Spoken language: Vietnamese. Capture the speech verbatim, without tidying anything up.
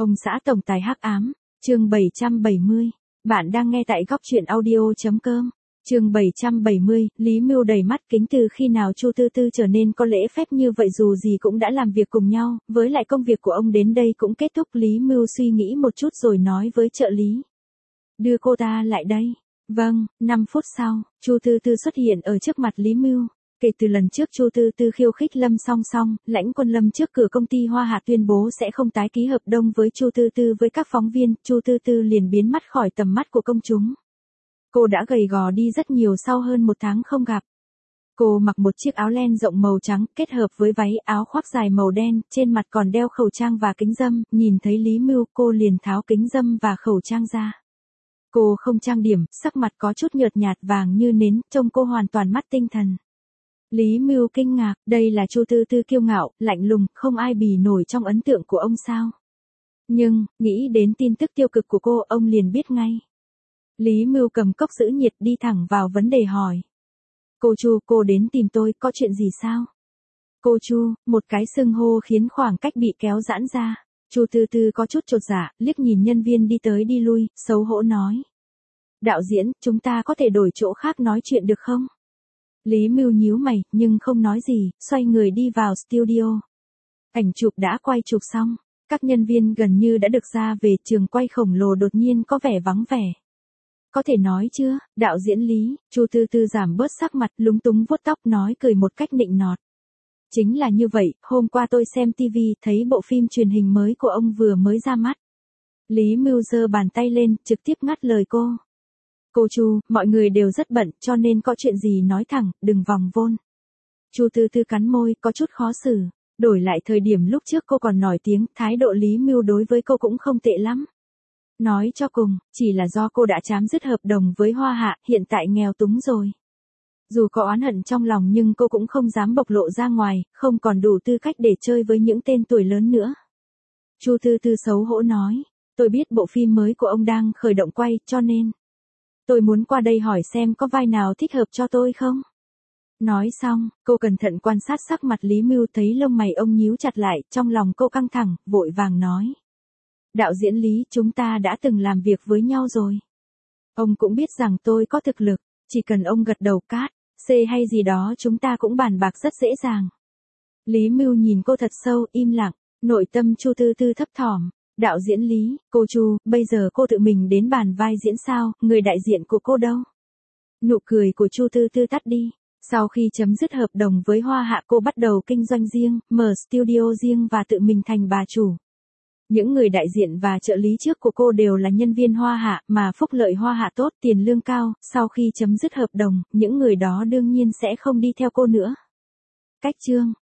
Ông xã tổng tài hắc ám, chương bảy trăm bảy mươi. Bạn đang nghe tại góc truyện audio.com. Chương bảy trăm bảy mươi, Lý Mưu đầy mắt kính từ khi nào Chu Tư Tư trở nên có lễ phép như vậy, dù gì cũng đã làm việc cùng nhau, với lại công việc của ông đến đây cũng kết thúc. Lý Mưu suy nghĩ một chút rồi nói với trợ lý. Đưa cô ta lại đây. Vâng, năm phút sau, Chu Tư Tư xuất hiện ở trước mặt Lý Mưu. Kể từ lần trước Chu Tư Tư khiêu khích Lâm Song Song, Lãnh Quân Lâm trước cửa công ty Hoa Hạ tuyên bố sẽ không tái ký hợp đồng với Chu Tư Tư với các phóng viên, Chu Tư Tư liền biến mất khỏi tầm mắt của công chúng. Cô đã gầy gò đi rất nhiều sau hơn một tháng không gặp. Cô mặc một chiếc áo len rộng màu trắng kết hợp với váy áo khoác dài màu đen, trên mặt còn đeo khẩu trang và kính râm, nhìn thấy Lý Mưu cô liền tháo kính râm và khẩu trang ra. Cô không trang điểm, sắc mặt có chút nhợt nhạt vàng như nến, trông cô hoàn toàn mất tinh thần. Lý Mưu kinh ngạc, đây là Chu Tư Tư kiêu ngạo, lạnh lùng, không ai bì nổi trong ấn tượng của ông sao. Nhưng, nghĩ đến tin tức tiêu cực của cô, ông liền biết ngay. Lý Mưu cầm cốc giữ nhiệt đi thẳng vào vấn đề hỏi. Cô Chu, cô đến tìm tôi, có chuyện gì sao? Cô Chu, một cái xưng hô khiến khoảng cách bị kéo giãn ra. Chu Tư Tư có chút chột dạ, liếc nhìn nhân viên đi tới đi lui, xấu hổ nói. Đạo diễn, chúng ta có thể đổi chỗ khác nói chuyện được không? Lý Mưu nhíu mày, nhưng không nói gì, xoay người đi vào studio. Ảnh chụp đã quay chụp xong, các nhân viên gần như đã được ra về, trường quay khổng lồ đột nhiên có vẻ vắng vẻ. Có thể nói chưa, đạo diễn Lý, Chu Tư Tư giảm bớt sắc mặt, lúng túng vuốt tóc nói cười một cách nịnh nọt. Chính là như vậy, hôm qua tôi xem ti vi, thấy bộ phim truyền hình mới của ông vừa mới ra mắt. Lý Mưu giơ bàn tay lên, trực tiếp ngắt lời cô. Cô Chu, mọi người đều rất bận, cho nên có chuyện gì nói thẳng, đừng vòng vôn. Chu Tư Tư cắn môi, có chút khó xử. Đổi lại thời điểm lúc trước cô còn nổi tiếng, thái độ Lý Mưu đối với cô cũng không tệ lắm. Nói cho cùng, chỉ là do cô đã chấm dứt hợp đồng với Hoa Hạ, hiện tại nghèo túng rồi. Dù có oán hận trong lòng nhưng cô cũng không dám bộc lộ ra ngoài, không còn đủ tư cách để chơi với những tên tuổi lớn nữa. Chu Tư Tư xấu hổ nói, tôi biết bộ phim mới của ông đang khởi động quay, cho nên tôi muốn qua đây hỏi xem có vai nào thích hợp cho tôi không? Nói xong, cô cẩn thận quan sát sắc mặt Lý Mưu, thấy lông mày ông nhíu chặt lại, trong lòng cô căng thẳng, vội vàng nói. Đạo diễn Lý, chúng ta đã từng làm việc với nhau rồi. Ông cũng biết rằng tôi có thực lực, chỉ cần ông gật đầu cát, C hay gì đó chúng ta cũng bàn bạc rất dễ dàng. Lý Mưu nhìn cô thật sâu, im lặng, nội tâm Chu Tư Tư thấp thỏm. Đạo diễn Lý, cô Chu, bây giờ cô tự mình đến bàn vai diễn sao, người đại diện của cô đâu? Nụ cười của Chu Tư Tư tắt đi. Sau khi chấm dứt hợp đồng với Hoa Hạ, cô bắt đầu kinh doanh riêng, mở studio riêng và tự mình thành bà chủ. Những người đại diện và trợ lý trước của cô đều là nhân viên Hoa Hạ, mà phúc lợi Hoa Hạ tốt, tiền lương cao, sau khi chấm dứt hợp đồng, những người đó đương nhiên sẽ không đi theo cô nữa. Cách chương